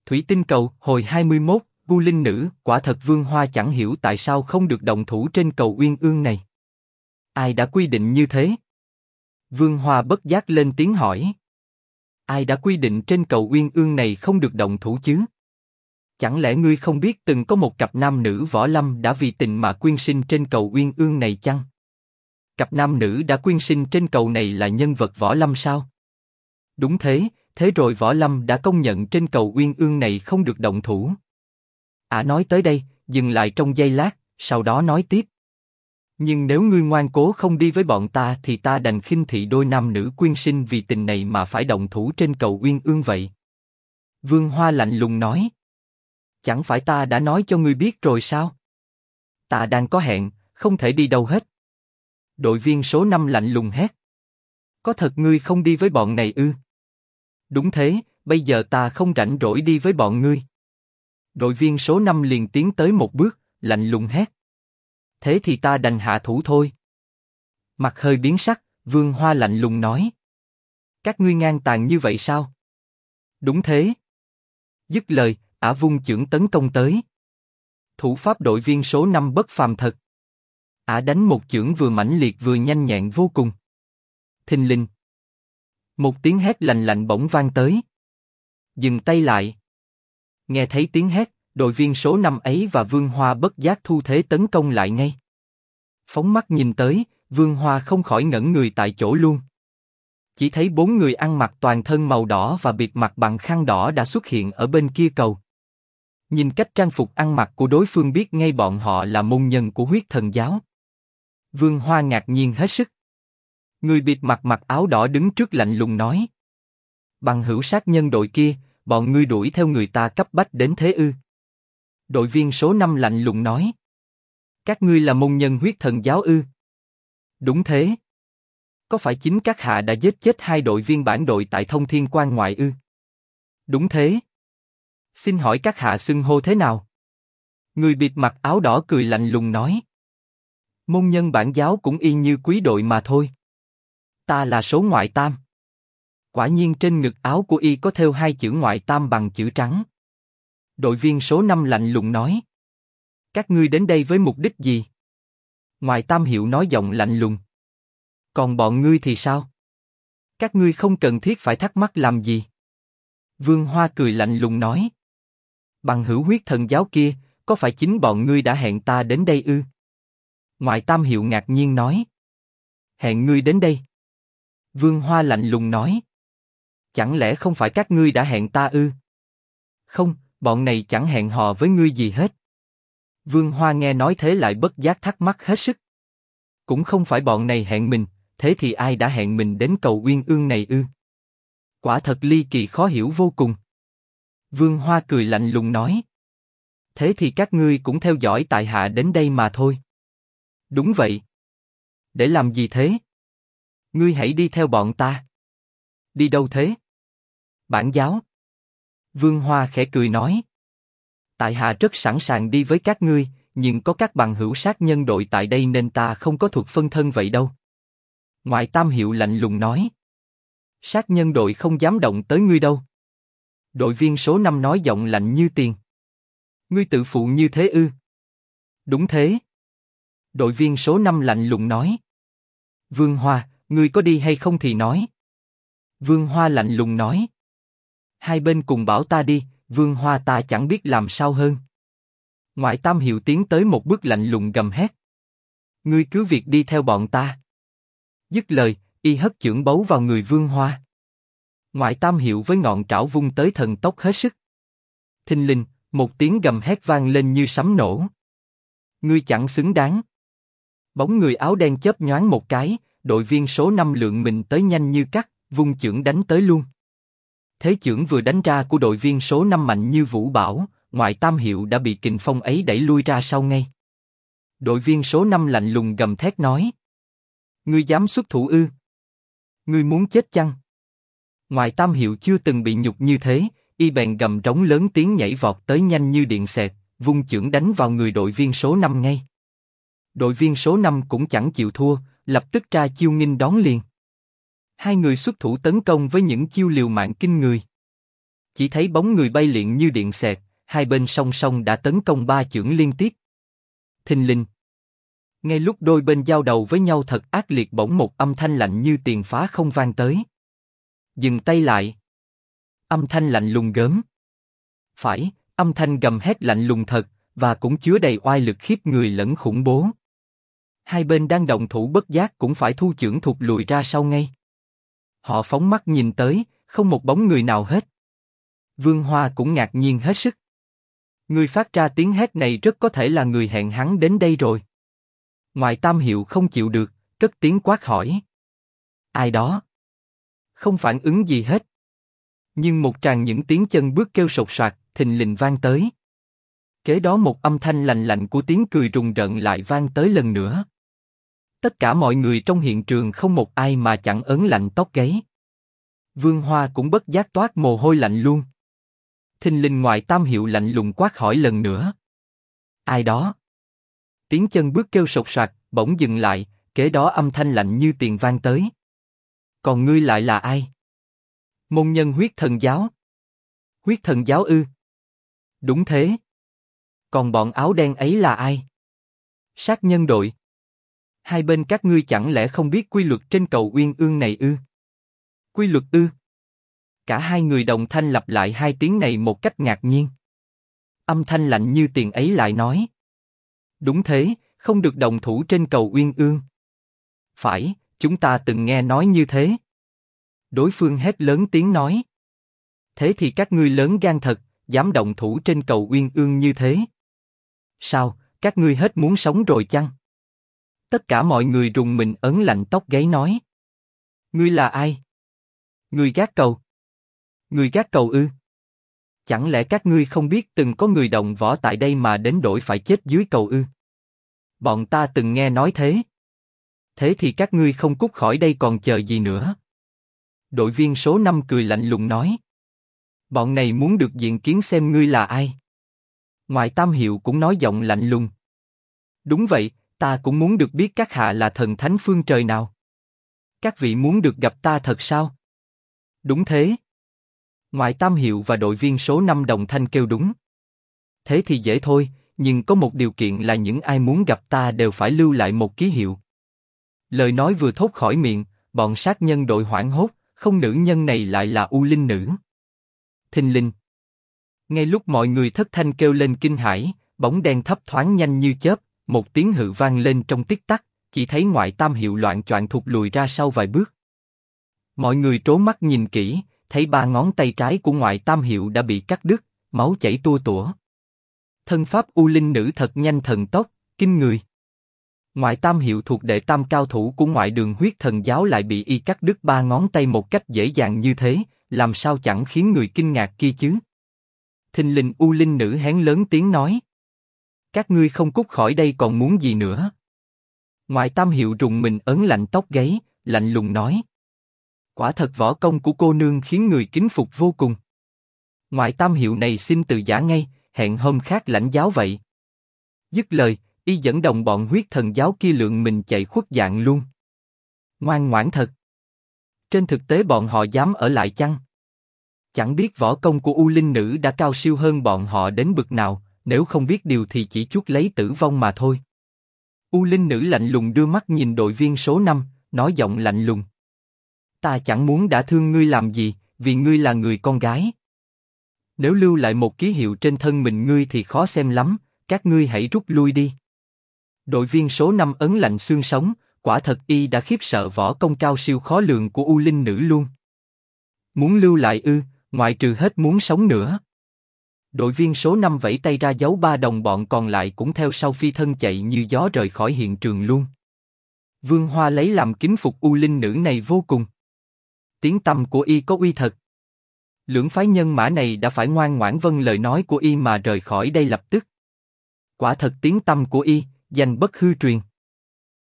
Thủy tinh cầu, hồi 21, Gu Linh Nữ, quả thật Vương Hoa chẳng hiểu tại sao không được động thủ trên cầu Uyên Ương này. Ai đã quy định như thế? Vương Hoa bất giác lên tiếng hỏi. Ai đã quy định trên cầu Uyên Ương này không được động thủ chứ? Chẳng lẽ ngươi không biết từng có một cặp nam nữ võ lâm đã vì tình mà quyên sinh trên cầu Uyên Ương này chăng? Cặp nam nữ đã quyên sinh trên cầu này là nhân vật võ lâm sao? Đúng thế, thế rồi võ lâm đã công nhận trên cầu Uyên Ương này không được động thủ. Nói tới đây, dừng lại trong giây lát, sau đó nói tiếp. Nhưng nếu ngươi ngoan cố không đi với bọn ta thì ta đành khinh thị đôi nam nữ quyên sinh vì tình này mà phải động thủ trên cầu Uyên Ương vậy. Vương Hoa lạnh lùng nói. Chẳng phải ta đã nói cho ngươi biết rồi sao? Ta đang có hẹn, không thể đi đâu hết. Đội viên số 5 lạnh lùng hét. Có thật ngươi không đi với bọn này ư? Đúng thế, bây giờ ta không rảnh rỗi đi với bọn ngươi. Đội viên số 5 liền tiến tới một bước, lạnh lùng hét. Thế thì ta đành hạ thủ thôi. Mặt hơi biến sắc, Vương Hoa lạnh lùng nói. Các ngươi ngang tàn như vậy sao? Đúng thế. Dứt lời, ả vung chưởng tấn công tới. Thủ pháp đội viên số 5 bất phàm thật. Ả đánh một chưởng vừa mãnh liệt vừa nhanh nhẹn vô cùng. Thình lình. Một tiếng hét lạnh lạnh bỗng vang tới. Dừng tay lại. Nghe thấy tiếng hét, đội viên số 5 ấy và Vương Hoa bất giác thu thế tấn công lại ngay. Phóng mắt nhìn tới, Vương Hoa không khỏi ngẩn người tại chỗ luôn. Chỉ thấy 4 người ăn mặc toàn thân màu đỏ và bịt mặt bằng khăn đỏ đã xuất hiện ở bên kia cầu. Nhìn cách trang phục ăn mặc của đối phương biết ngay bọn họ là môn nhân của Huyết Thần Giáo. Vương Hoa ngạc nhiên hết sức. Người bịt mặt mặc áo đỏ đứng trước lạnh lùng nói. Bằng hữu sát nhân đội kia, bọn ngươi đuổi theo người ta cấp bách đến thế ư? Đội viên số 5 lạnh lùng nói. Các ngươi là môn nhân Huyết Thần Giáo ư? Đúng thế. Có phải chính các hạ đã giết chết 2 đội viên bản đội tại Thông Thiên Quan ngoại ư? Đúng thế. Xin hỏi các hạ xưng hô thế nào? Người bịt mặt áo đỏ cười lạnh lùng nói. Môn nhân bản giáo cũng y như quý đội mà thôi. Ta là số ngoại tam. Quả nhiên trên ngực áo của y có thêu 2 chữ ngoại tam bằng chữ trắng. Đội viên số 5 lạnh lùng nói. Các ngươi đến đây với mục đích gì? Ngoại tam hiệu nói giọng lạnh lùng. Còn bọn ngươi thì sao? Các ngươi không cần thiết phải thắc mắc làm gì? Vương Hoa cười lạnh lùng nói. Bằng hữu Huyết Thần Giáo kia, có phải chính bọn ngươi đã hẹn ta đến đây ư? Ngoại tam hiệu ngạc nhiên nói. Hẹn ngươi đến đây? Vương Hoa lạnh lùng nói. Chẳng lẽ không phải các ngươi đã hẹn ta ư? Không, bọn này chẳng hẹn hò với ngươi gì hết. Vương Hoa nghe nói thế lại bất giác thắc mắc hết sức. Cũng không phải bọn này hẹn mình, thế thì ai đã hẹn mình đến cầu Uyên Ương này ư? Quả thật ly kỳ khó hiểu vô cùng. Vương Hoa cười lạnh lùng nói. Thế thì các ngươi cũng theo dõi tại hạ đến đây mà thôi. Đúng vậy. Để làm gì thế? Ngươi hãy đi theo bọn ta. Đi đâu thế? Bản giáo. Vương Hoa khẽ cười nói. Tại hạ rất sẵn sàng đi với các ngươi, nhưng có các bằng hữu sát nhân đội tại đây nên ta không có thuật phân thân vậy đâu. Ngoại tam hiệu lạnh lùng nói. Sát nhân đội không dám động tới ngươi đâu. Đội viên số 5 nói giọng lạnh như tiền. Ngươi tự phụ như thế ư? Đúng thế. Đội viên số 5 lạnh lùng nói. Vương Hoa, ngươi có đi hay không thì nói. Vương Hoa lạnh lùng nói. Hai bên cùng bảo ta đi, Vương Hoa ta chẳng biết làm sao hơn. Ngoại tam hiệu tiến tới một bước lạnh lùng gầm hét. Ngươi cứ việc đi theo bọn ta. Dứt lời, y hất chưởng bấu vào người Vương Hoa. Ngoại tam hiệu với ngọn trảo vung tới thần tốc hết sức. Thình lình, một tiếng gầm hét vang lên như sấm nổ. Ngươi chẳng xứng đáng. Bóng người áo đen chớp nhoáng một cái, đội viên số 5 lượn mình tới nhanh như cắt, vung chưởng đánh tới luôn. Thế chưởng vừa đánh ra của đội viên số 5 mạnh như vũ bão, ngoại tam hiệu đã bị kình phong ấy đẩy lui ra sau ngay. Đội viên số 5 lạnh lùng gầm thét nói. Ngươi dám xuất thủ ư? Ngươi muốn chết chăng? Ngoại tam hiệu chưa từng bị nhục như thế, y bèn gầm rống lớn tiếng nhảy vọt tới nhanh như điện xẹt, vung chưởng đánh vào người đội viên số 5 ngay. Đội viên số 5 cũng chẳng chịu thua, lập tức ra chiêu nghênh đón liền. Hai người xuất thủ tấn công với những chiêu liều mạng kinh người. Chỉ thấy bóng người bay liệng như điện xẹt, hai bên song song đã tấn công ba chưởng liên tiếp. Thình lình. Ngay lúc đôi bên giao đầu với nhau thật ác liệt, bỗng một âm thanh lạnh như tiền phá không vang tới. Dừng tay lại. Âm thanh lạnh lùng gớm. Phải, âm thanh gầm hét lạnh lùng thật, và cũng chứa đầy oai lực khiếp người lẫn khủng bố. Hai bên đang động thủ bất giác cũng phải thu chưởng thụt lùi ra sau ngay. Họ phóng mắt nhìn tới, không một bóng người nào hết. Vương Hoa cũng ngạc nhiên hết sức. Người phát ra tiếng hét này rất có thể là người hẹn hắn đến đây rồi. Ngoại Tam Hiệu không chịu được, cất tiếng quát hỏi. Ai đó? Không phản ứng gì hết. Nhưng một tràng những tiếng chân bước kêu sột soạt, thình lình vang tới. Kế đó một âm thanh lạnh lạnh của tiếng cười rùng rợn lại vang tới lần nữa. Tất cả mọi người trong hiện trường không một ai mà chẳng ớn lạnh tóc gáy. Vương Hoa cũng bất giác toát mồ hôi lạnh luôn. Thình lình Ngoại Tam Hiệu lạnh lùng quát hỏi lần nữa. Ai đó? Tiếng chân bước kêu sột soạt, bỗng dừng lại, kế đó âm thanh lạnh như tiền vang tới. Còn ngươi lại là ai? Môn nhân Huyết Thần Giáo. Huyết Thần Giáo ư? Đúng thế. Còn bọn áo đen ấy là ai? Sát nhân đội. Hai bên các ngươi chẳng lẽ không biết quy luật trên cầu Uyên Ương này ư? Quy luật ư? Cả hai người đồng thanh lặp lại hai tiếng này một cách ngạc nhiên. Âm thanh lạnh như tiền ấy lại nói. Đúng thế, không được đồng thủ trên cầu Uyên Ương. Phải, chúng ta từng nghe nói như thế. Đối phương hét lớn tiếng nói. Thế thì các ngươi lớn gan thật, dám động thủ trên cầu Uyên Ương như thế. Sao, các ngươi hết muốn sống rồi chăng? Tất cả mọi người rùng mình ớn lạnh tóc gáy nói. Ngươi là ai? Ngươi gác cầu. Ngươi gác cầu ư? Chẳng lẽ các ngươi không biết từng có người động võ tại đây mà đến đổi phải chết dưới cầu ư? Bọn ta từng nghe nói thế. Thế thì các ngươi không cút khỏi đây còn chờ gì nữa? Đội viên số 5 cười lạnh lùng nói. Bọn này muốn được diện kiến xem ngươi là ai. Ngoại Tam Hiệu cũng nói giọng lạnh lùng. Đúng vậy, ta cũng muốn được biết các hạ là thần thánh phương trời nào. Các vị muốn được gặp ta thật sao? Đúng thế. Ngoại Tam Hiệu và đội viên số 5 đồng thanh kêu đúng. Thế thì dễ thôi, nhưng có một điều kiện là những ai muốn gặp ta đều phải lưu lại một ký hiệu. Lời nói vừa thốt khỏi miệng, bọn sát nhân đội hoảng hốt, không nữ nhân này lại là U Linh Nữ. Thình lình. Ngay lúc mọi người thất thanh kêu lên kinh hãi, bóng đen thấp thoáng nhanh như chớp, một tiếng hự vang lên trong tích tắc, chỉ thấy Ngoại Tam Hiệu loạng choạng thụt lùi ra sau vài bước. Mọi người trố mắt nhìn kỹ, thấy ba ngón tay trái của Ngoại Tam Hiệu đã bị cắt đứt, máu chảy tua tủa. Thân pháp U Linh Nữ thật nhanh thần tốc, kinh người. Ngoại Tam Hiệu thuộc đệ tam cao thủ của Ngoại Đường Huyết Thần Giáo lại bị y cắt đứt ba ngón tay một cách dễ dàng như thế, làm sao chẳng khiến người kinh ngạc kia chứ? Thình lình U Linh Nữ hét lớn tiếng nói. Các ngươi không cút khỏi đây còn muốn gì nữa? Ngoại Tam Hiệu rùng mình ớn lạnh tóc gáy, lạnh lùng nói. Quả thật võ công của cô nương khiến người kính phục vô cùng. Ngoại Tam Hiệu này xin từ giã ngay, hẹn hôm khác lãnh giáo vậy. Dứt lời, y dẫn đồng bọn Huyết Thần Giáo kia lượng mình chạy khuất dạng luôn. Ngoan ngoãn thật. Trên thực tế bọn họ dám ở lại chăng? Chẳng biết võ công của U Linh Nữ đã cao siêu hơn bọn họ đến bực nào, nếu không biết điều thì chỉ chuốc lấy tử vong mà thôi. U Linh Nữ lạnh lùng đưa mắt nhìn đội viên số 5, nói giọng lạnh lùng. Ta chẳng muốn đã thương ngươi làm gì, vì ngươi là người con gái. Nếu lưu lại một ký hiệu trên thân mình ngươi thì khó xem lắm, các ngươi hãy rút lui đi. Đội viên số 5 ấn lạnh xương sống, quả thật y đã khiếp sợ võ công cao siêu khó lường của U Linh Nữ luôn. Muốn lưu lại ư, ngoại trừ hết muốn sống nữa. Đội viên số 5 vẫy tay ra dấu ba đồng bọn còn lại cũng theo sau phi thân chạy như gió rời khỏi hiện trường luôn. Vương Hoa lấy làm kính phục U Linh Nữ này vô cùng. Tiếng tăm của y có uy thật. Lưỡng phái nhân mã này đã phải ngoan ngoãn vâng lời nói của y mà rời khỏi đây lập tức. Quả thật tiếng tăm của y, danh bất hư truyền.